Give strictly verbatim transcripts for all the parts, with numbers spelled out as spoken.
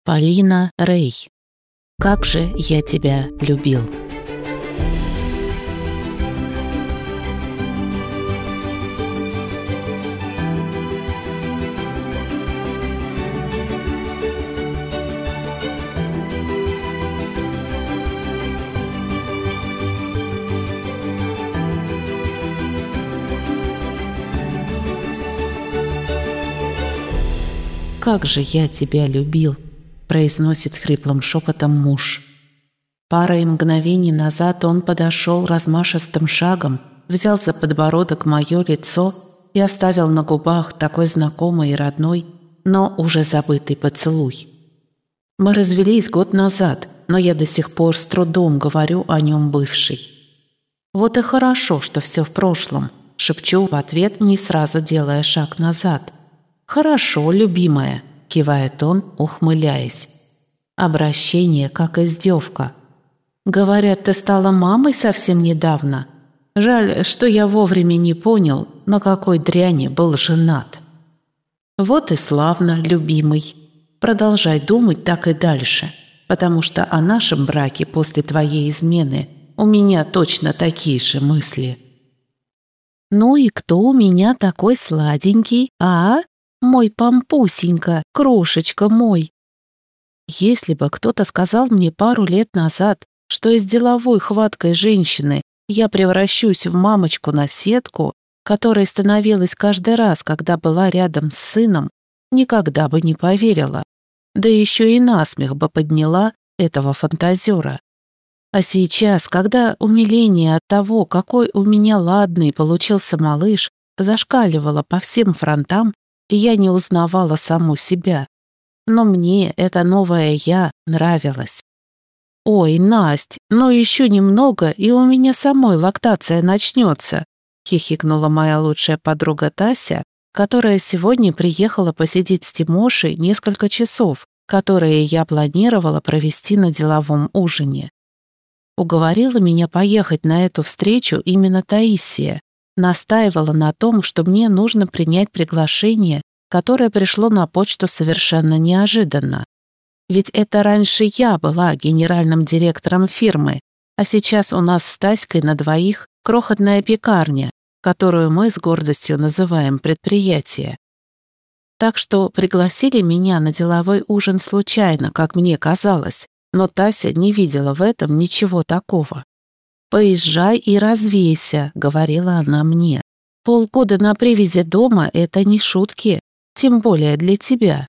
Полина Рей. Как же я тебя любил. «Как же я тебя любил», – произносит хриплым шепотом муж. Парой мгновений назад он подошел размашистым шагом, взял за подбородок мое лицо и оставил на губах такой знакомый и родной, но уже забытый поцелуй. Мы развелись год назад, но я до сих пор с трудом говорю о нем бывший. «Вот и хорошо, что все в прошлом», – шепчу в ответ, не сразу делая шаг назад. «Хорошо, любимая», – кивает он, ухмыляясь. Обращение как издевка. «Говорят, ты стала мамой совсем недавно. Жаль, что я вовремя не понял, на какой дряни был женат». «Вот и славно, любимый. Продолжай думать так и дальше, потому что о нашем браке после твоей измены у меня точно такие же мысли». «Ну и кто у меня такой сладенький, а?» Мой пампусенька, крошечка мой. Если бы кто-то сказал мне пару лет назад, что из деловой хваткой женщины я превращусь в мамочку на сетку, которая становилась каждый раз, когда была рядом с сыном, никогда бы не поверила. Да еще и насмех бы подняла этого фантазера. А сейчас, когда умиление от того, какой у меня ладный получился малыш, зашкаливало по всем фронтам, и я не узнавала саму себя. Но мне это новое «я» нравилось. «Ой, Насть, ну еще немного, и у меня самой лактация начнется», хихикнула моя лучшая подруга Тася, которая сегодня приехала посидеть с Тимошей несколько часов, которые я планировала провести на деловом ужине. Уговорила меня поехать на эту встречу именно Таисия. Настаивала на том, что мне нужно принять приглашение, которое пришло на почту совершенно неожиданно. Ведь это раньше я была генеральным директором фирмы, а сейчас у нас с Таськой на двоих крохотная пекарня, которую мы с гордостью называем предприятие. Так что пригласили меня на деловой ужин случайно, как мне казалось, но Тася не видела в этом ничего такого. «Поезжай и развейся», — говорила она мне. «Полгода на привязи дома — это не шутки, тем более для тебя».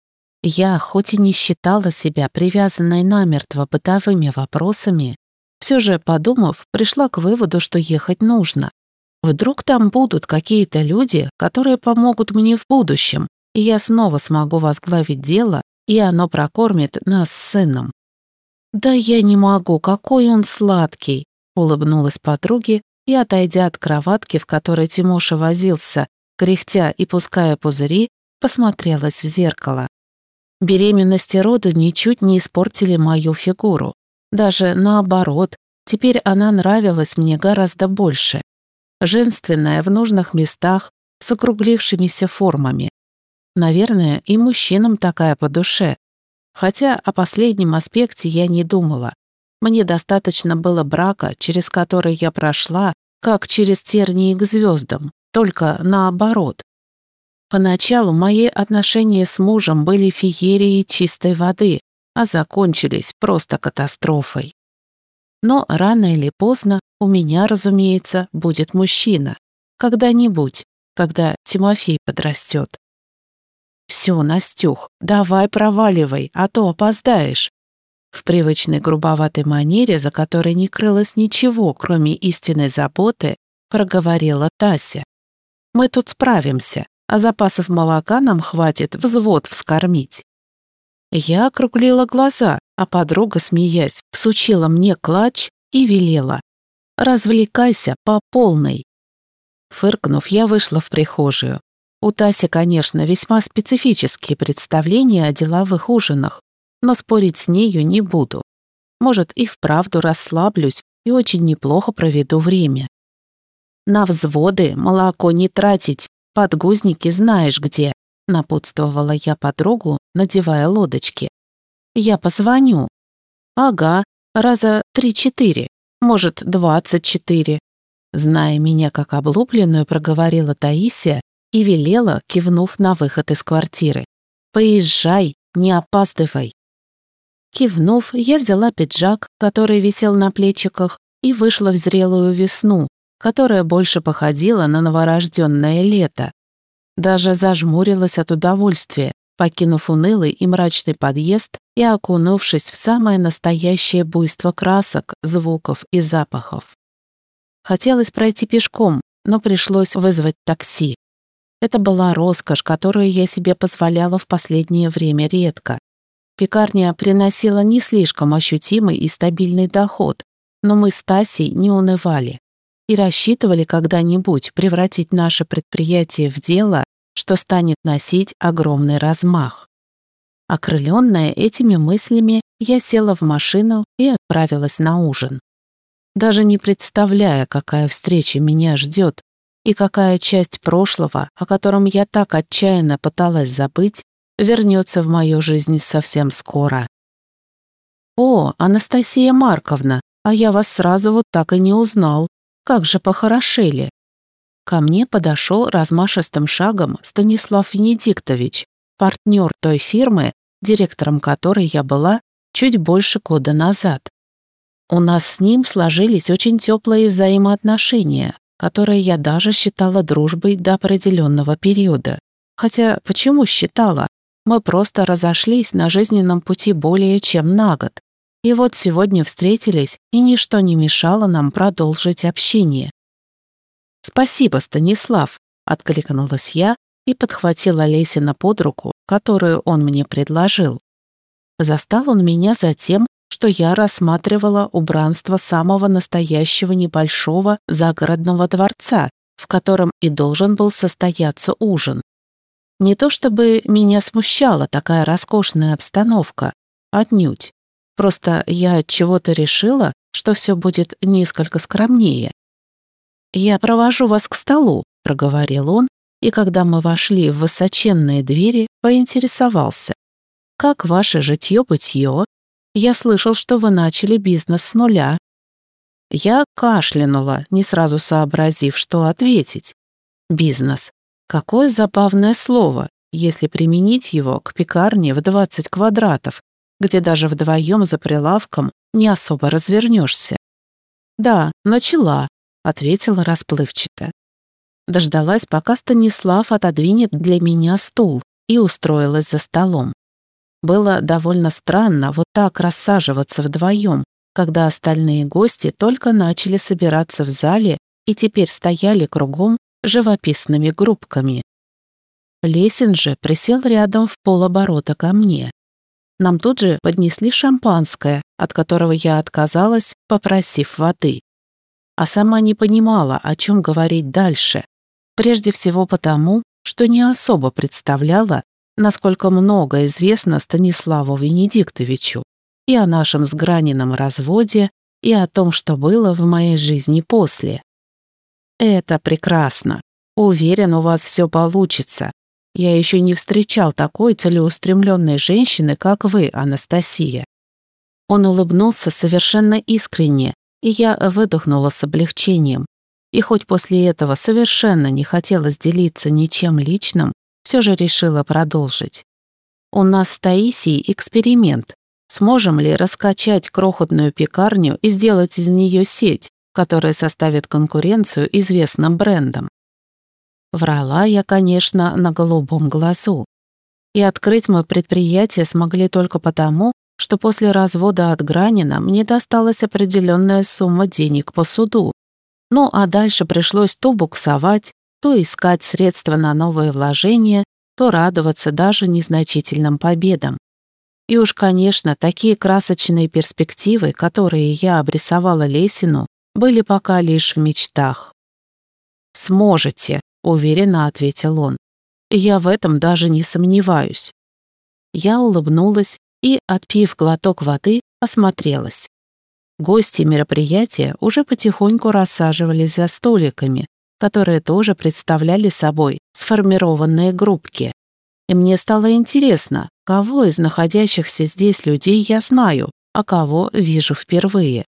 Я, хоть и не считала себя привязанной намертво бытовыми вопросами, все же, подумав, пришла к выводу, что ехать нужно. Вдруг там будут какие-то люди, которые помогут мне в будущем, и я снова смогу возглавить дело, и оно прокормит нас с сыном. «Да я не могу, какой он сладкий!» Улыбнулась подруге и, отойдя от кроватки, в которой Тимоша возился, кряхтя и пуская пузыри, посмотрелась в зеркало. Беременность и роды ничуть не испортили мою фигуру. Даже наоборот, теперь она нравилась мне гораздо больше. Женственная в нужных местах, с округлившимися формами. Наверное, и мужчинам такая по душе. Хотя о последнем аспекте я не думала. Мне достаточно было брака, через который я прошла, как через тернии к звездам, только наоборот. Поначалу мои отношения с мужем были феерией чистой воды, а закончились просто катастрофой. Но рано или поздно у меня, разумеется, будет мужчина. Когда-нибудь, когда Тимофей подрастет. «Все, Настюх, давай проваливай, а то опоздаешь». В привычной грубоватой манере, за которой не крылось ничего, кроме истинной заботы, проговорила Тася. «Мы тут справимся, а запасов молока нам хватит взвод вскормить». Я округлила глаза, а подруга, смеясь, всучила мне клатч и велела: «Развлекайся по полной». Фыркнув, я вышла в прихожую. У Таси, конечно, весьма специфические представления о деловых ужинах, но спорить с нею не буду. Может, и вправду расслаблюсь и очень неплохо проведу время. «На взводы молоко не тратить, подгузники знаешь где», напутствовала я подругу, надевая лодочки. Я позвоню». «Ага, раза три-четыре, может, двадцать четыре». Зная меня как облупленную, проговорила Таисия и велела, кивнув на выход из квартиры. «Поезжай, не опаздывай». Кивнув, я взяла пиджак, который висел на плечиках, и вышла в зрелую весну, которая больше походила на новорожденное лето. Даже зажмурилась от удовольствия, покинув унылый и мрачный подъезд и окунувшись в самое настоящее буйство красок, звуков и запахов. Хотелось пройти пешком, но пришлось вызвать такси. Это была роскошь, которую я себе позволяла в последнее время редко. Пекарня приносила не слишком ощутимый и стабильный доход, но мы с Тасей не унывали и рассчитывали когда-нибудь превратить наше предприятие в дело, что станет носить огромный размах. Окрыленная этими мыслями, я села в машину и отправилась на ужин. Даже не представляя, какая встреча меня ждет и какая часть прошлого, о котором я так отчаянно пыталась забыть, вернется в мою жизнь совсем скоро. «О, Анастасия Марковна, а я вас сразу вот так и не узнал. Как же похорошели!» Ко мне подошел размашистым шагом Станислав Венедиктович, партнер той фирмы, директором которой я была чуть больше года назад. У нас с ним сложились очень теплые взаимоотношения, которые я даже считала дружбой до определенного периода. Хотя почему считала? Мы просто разошлись на жизненном пути более чем на год. И вот сегодня встретились, и ничто не мешало нам продолжить общение. «Спасибо, Станислав», — откликнулась я и подхватила Лесина под руку, которую он мне предложил. Застал он меня за тем, что я рассматривала убранство самого настоящего небольшого загородного дворца, в котором и должен был состояться ужин. Не то чтобы меня смущала такая роскошная обстановка, отнюдь. Просто я от чего-то решила, что все будет несколько скромнее. «Я провожу вас к столу», — проговорил он, и когда мы вошли в высоченные двери, поинтересовался. «Как ваше житье-бытье? Я слышал, что вы начали бизнес с нуля». Я кашлянула, не сразу сообразив, что ответить. Бизнес. Какое забавное слово, если применить его к пекарне в двадцать квадратов, где даже вдвоем за прилавком не особо развернешься. «Да, начала», — ответила расплывчато. Дождалась, пока Станислав отодвинет для меня стул, и устроилась за столом. Было довольно странно вот так рассаживаться вдвоем, когда остальные гости только начали собираться в зале и теперь стояли кругом живописными группками. Лесин же присел рядом в полоборота ко мне. Нам тут же поднесли шампанское, от которого я отказалась, попросив воды. А сама не понимала, о чем говорить дальше. Прежде всего потому, что не особо представляла, насколько много известно Станиславу Венедиктовичу и о нашем с Граниным разводе, и о том, что было в моей жизни после. «Это прекрасно. Уверен, у вас все получится. Я еще не встречал такой целеустремленной женщины, как вы, Анастасия». Он улыбнулся совершенно искренне, и я выдохнула с облегчением. И хоть после этого совершенно не хотелось делиться ничем личным, все же решила продолжить. «У нас с Таисией эксперимент. Сможем ли раскачать крохотную пекарню и сделать из нее сеть, которая составит конкуренцию известным брендам?» Врала я, конечно, на голубом глазу. И открыть мы предприятие смогли только потому, что после развода от Гранина мне досталась определенная сумма денег по суду. Ну а дальше пришлось то буксовать, то искать средства на новые вложения, то радоваться даже незначительным победам. И уж, конечно, такие красочные перспективы, которые я обрисовала Лесину, были пока лишь в мечтах. «Сможете», — уверенно ответил он. «Я в этом даже не сомневаюсь». Я улыбнулась и, отпив глоток воды, осмотрелась. Гости мероприятия уже потихоньку рассаживались за столиками, которые тоже представляли собой сформированные группки. И мне стало интересно, кого из находящихся здесь людей я знаю, а кого вижу впервые.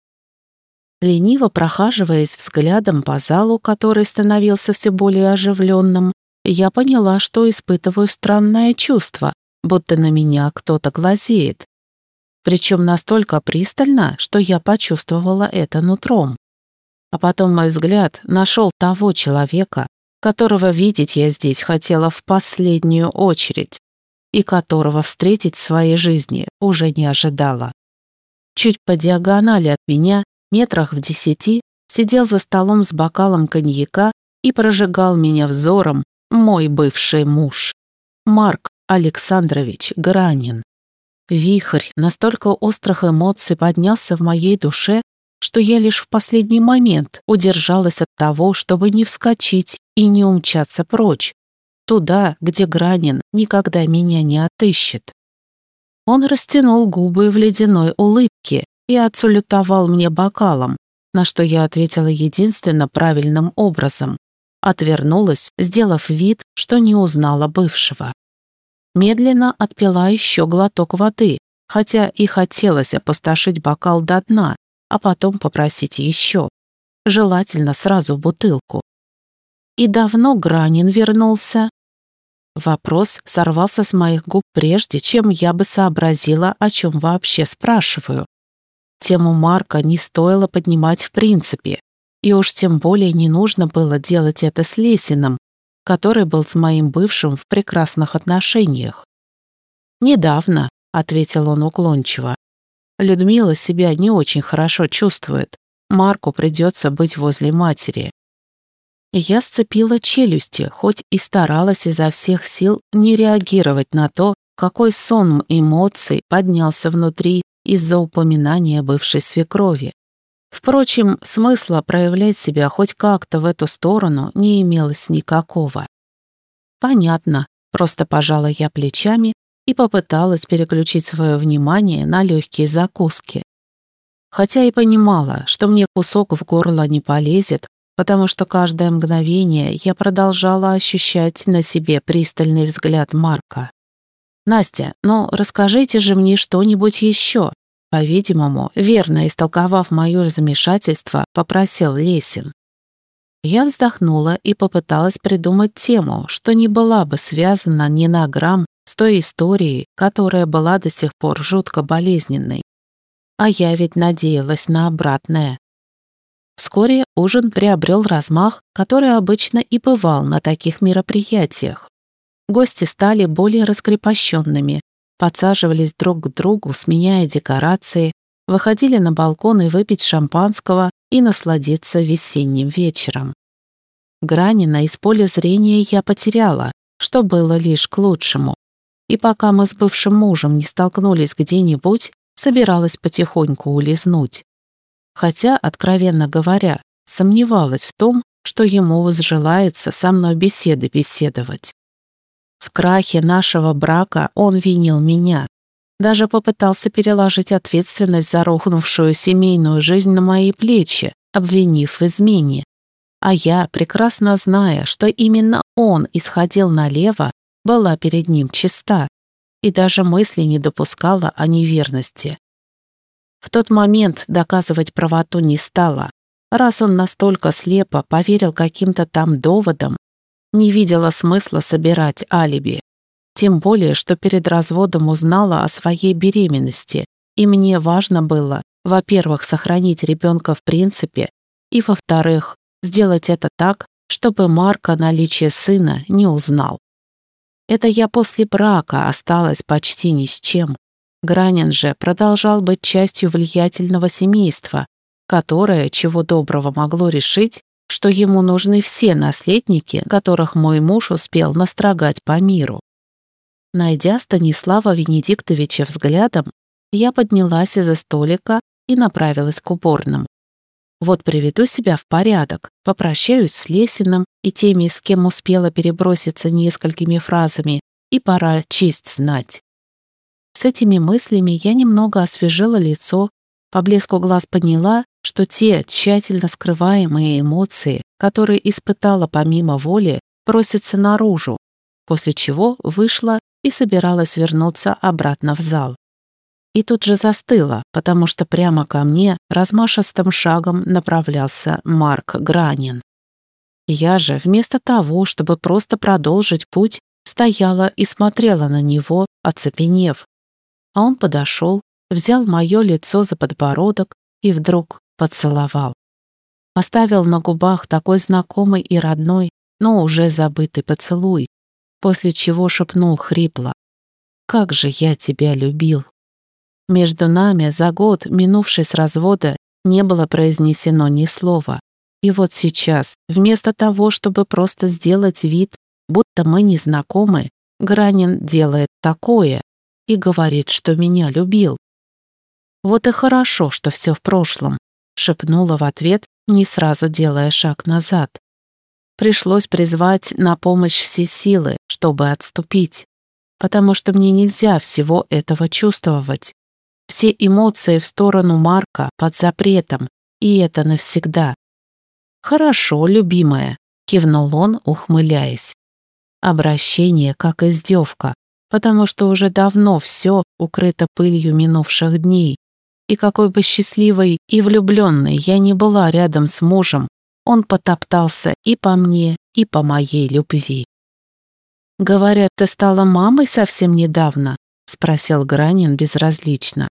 Лениво прохаживаясь взглядом по залу, который становился все более оживленным, я поняла, что испытываю странное чувство, будто на меня кто-то глазеет. Причем настолько пристально, что я почувствовала это нутром. А потом мой взгляд нашел того человека, которого видеть я здесь хотела в последнюю очередь и которого встретить в своей жизни уже не ожидала. Чуть по диагонали от меня, метрах в десяти, сидел за столом с бокалом коньяка и прожигал меня взором мой бывший муж, Марк Александрович Гранин. Вихрь настолько острых эмоций поднялся в моей душе, что я лишь в последний момент удержалась от того, чтобы не вскочить и не умчаться прочь, туда, где Гранин никогда меня не отыщет. Он растянул губы в ледяной улыбке и отсалютовал мне бокалом, на что я ответила единственно правильным образом. Отвернулась, сделав вид, что не узнала бывшего. Медленно отпила еще глоток воды, хотя и хотелось опустошить бокал до дна, а потом попросить еще. Желательно сразу бутылку. «И давно Гранин вернулся?» Вопрос сорвался с моих губ прежде, чем я бы сообразила, о чем вообще спрашиваю. Тему Марка не стоило поднимать в принципе, и уж тем более не нужно было делать это с Лесиным, который был с моим бывшим в прекрасных отношениях. «Недавно», — ответил он уклончиво. «Людмила себя не очень хорошо чувствует. Марку придется быть возле матери». Я сцепила челюсти, хоть и старалась изо всех сил не реагировать на то, какой сон эмоций поднялся внутри из-за упоминания бывшей свекрови. Впрочем, смысла проявлять себя хоть как-то в эту сторону не имелось никакого. «Понятно», — просто пожала я плечами и попыталась переключить свое внимание на легкие закуски. Хотя и понимала, что мне кусок в горло не полезет, потому что каждое мгновение я продолжала ощущать на себе пристальный взгляд Марка. «Настя, ну расскажите же мне что-нибудь еще», по-видимому, верно истолковав мое замешательство, попросил Лесин. Я вздохнула и попыталась придумать тему, что не была бы связана ни на грамм с той историей, которая была до сих пор жутко болезненной. А я ведь надеялась на обратное. Вскоре ужин приобрел размах, который обычно и бывал на таких мероприятиях. Гости стали более раскрепощенными, подсаживались друг к другу, сменяя декорации, выходили на балкон и выпить шампанского и насладиться весенним вечером. Гранина из поля зрения я потеряла, что было лишь к лучшему. И пока мы с бывшим мужем не столкнулись где-нибудь, собиралась потихоньку улизнуть. Хотя, откровенно говоря, сомневалась в том, что ему возжелается со мной беседы беседовать. В крахе нашего брака он винил меня. Даже попытался переложить ответственность за рухнувшую семейную жизнь на мои плечи, обвинив в измене. А я, прекрасно зная, что именно он исходил налево, была перед ним чиста и даже мысли не допускала о неверности. В тот момент доказывать правоту не стала. Раз он настолько слепо поверил каким-то там доводам, не видела смысла собирать алиби. Тем более, что перед разводом узнала о своей беременности, и мне важно было, во-первых, сохранить ребенка в принципе, и, во-вторых, сделать это так, чтобы Марк о наличии сына не узнал. Это я после брака осталась почти ни с чем. Гранин же продолжал быть частью влиятельного семейства, которое, чего доброго, могло решить, что ему нужны все наследники, которых мой муж успел настрогать по миру. Найдя Станислава Венедиктовича взглядом, я поднялась из-за столика и направилась к уборным. Вот приведу себя в порядок, попрощаюсь с Лесиным и теми, с кем успела переброситься несколькими фразами, и пора честь знать. С этими мыслями я немного освежила лицо, по блеску глаз поняла, что те тщательно скрываемые эмоции, которые испытала помимо воли, просятся наружу, после чего вышла и собиралась вернуться обратно в зал. И тут же застыла, потому что прямо ко мне размашистым шагом направлялся Марк Гранин. Я же, вместо того, чтобы просто продолжить путь, стояла и смотрела на него, оцепенев. А он подошел, взял мое лицо за подбородок и вдруг поцеловал. Оставил на губах такой знакомый и родной, но уже забытый поцелуй, после чего шепнул хрипло: «Как же я тебя любил!» Между нами за год, минувший с развода, не было произнесено ни слова. И вот сейчас, вместо того, чтобы просто сделать вид, будто мы не знакомы, Гранин делает такое и говорит, что меня любил. «Вот и хорошо, что все в прошлом», — шепнула в ответ, не сразу делая шаг назад. Пришлось призвать на помощь все силы, чтобы отступить, потому что мне нельзя всего этого чувствовать. Все эмоции в сторону Марка под запретом, и это навсегда. «Хорошо, любимая», — кивнул он, ухмыляясь. Обращение как издевка, потому что уже давно все укрыто пылью минувших дней, и какой бы счастливой и влюбленной я ни была рядом с мужем, он потоптался и по мне, и по моей любви. «Говорят, ты стала мамой совсем недавно?» — спросил Гранин безразлично.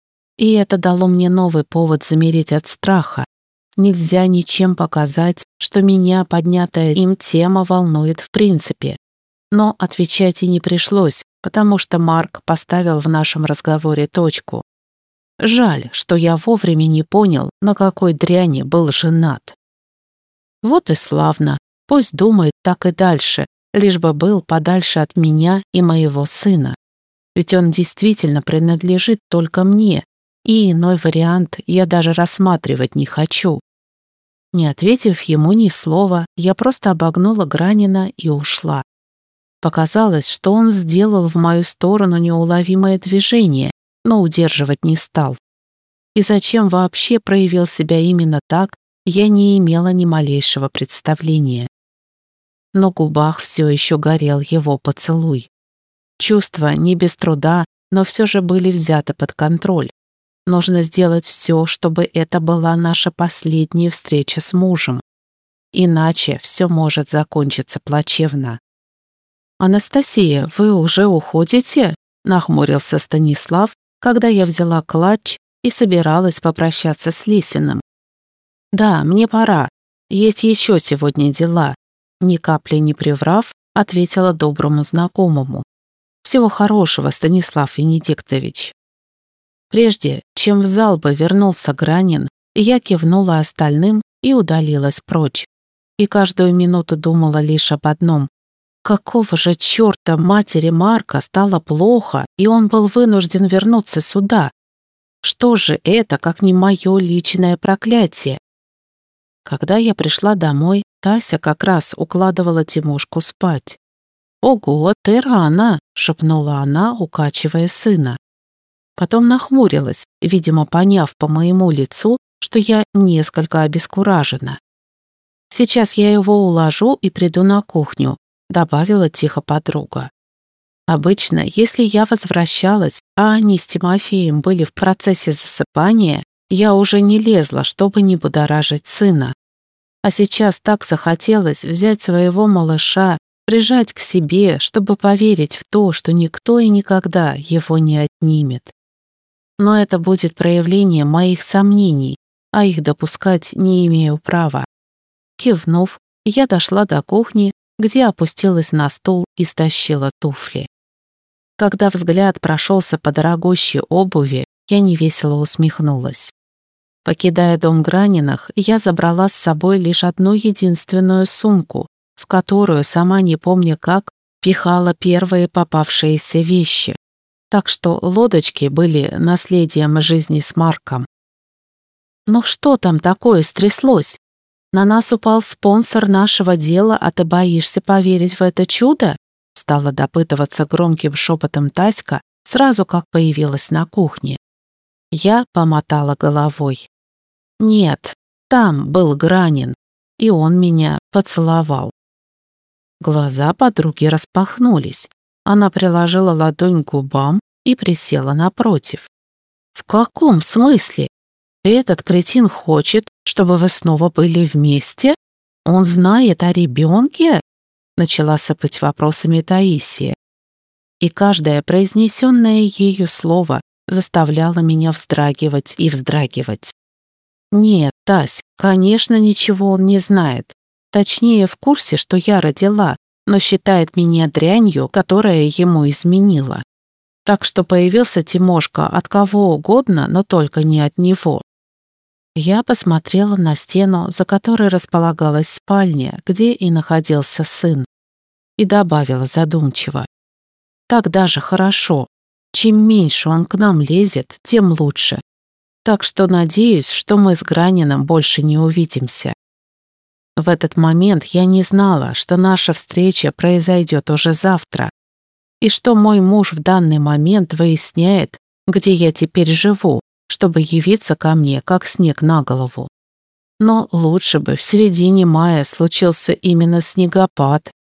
И это дало мне новый повод замереть от страха. Нельзя ничем показать, что меня поднятая им тема волнует в принципе. Но отвечать и не пришлось, потому что Марк поставил в нашем разговоре точку. Жаль, что я вовремя не понял, на какой дряни был женат. Вот и славно, пусть думает так и дальше, лишь бы был подальше от меня и моего сына. Ведь он действительно принадлежит только мне, и иной вариант я даже рассматривать не хочу. Не ответив ему ни слова, я просто обогнула Гранина и ушла. Показалось, что он сделал в мою сторону неуловимое движение, но удерживать не стал. И зачем вообще проявил себя именно так, я не имела ни малейшего представления. На губах все еще горел его поцелуй. Чувства не без труда, но все же были взяты под контроль. Нужно сделать все, чтобы это была наша последняя встреча с мужем. Иначе все может закончиться плачевно. «Анастасия, вы уже уходите?» — нахмурился Станислав, когда я взяла клатч и собиралась попрощаться с Лисиным. «Да, мне пора. Есть еще сегодня дела», — ни капли не приврав, ответила доброму знакомому. «Всего хорошего, Станислав Венедиктович». Прежде чем в зал бы вернулся Гранин, я кивнула остальным и удалилась прочь. И каждую минуту думала лишь об одном. Какого же черта матери Марка стало плохо, и он был вынужден вернуться сюда? Что же это, как не мое личное проклятие? Когда я пришла домой, Тася как раз укладывала Тимошку спать. «Ого, ты рано!» — шепнула она, укачивая сына. Потом нахмурилась, видимо, поняв по моему лицу, что я несколько обескуражена. «Сейчас я его уложу и приду на кухню», — добавила тихо подруга. Обычно, если я возвращалась, а они с Тимофеем были в процессе засыпания, я уже не лезла, чтобы не будоражить сына. А сейчас так захотелось взять своего малыша, прижать к себе, чтобы поверить в то, что никто и никогда его не отнимет. Но это будет проявление моих сомнений, а их допускать не имею права. Кивнув, я дошла до кухни, где опустилась на стул и стащила туфли. Когда взгляд прошелся по дорогущей обуви, я невесело усмехнулась. Покидая дом Граниных, я забрала с собой лишь одну единственную сумку, в которую, сама не помня как, пихала первые попавшиеся вещи. Так что лодочки были наследием жизни с Марком. Но что там такое стряслось? На нас упал спонсор нашего дела, а ты боишься поверить в это чудо? Стала допытываться громким шепотом Таська, сразу как появилась на кухне. Я помотала головой. Нет, там был Гранин, и он меня поцеловал. Глаза подруги распахнулись. Она приложила ладонь к губам и присела напротив. «В каком смысле? Этот кретин хочет, чтобы вы снова были вместе? Он знает о ребенке?» Начала сыпать вопросами Таисия. И каждое произнесенное ею слово заставляло меня вздрагивать и вздрагивать. «Нет, Тась, конечно, ничего он не знает. Точнее, в курсе, что я родила, но считает меня дрянью, которая ему изменила. Так что появился Тимошка от кого угодно, но только не от него». Я посмотрела на стену, за которой располагалась спальня, где и находился сын, и добавила задумчиво: «Так даже хорошо. Чем меньше он к нам лезет, тем лучше. Так что надеюсь, что мы с Граниным больше не увидимся». В этот момент я не знала, что наша встреча произойдет уже завтра, и что мой муж в данный момент выясняет, где я теперь живу, чтобы явиться ко мне, как снег на голову. Но лучше бы в середине мая случился именно снегопад,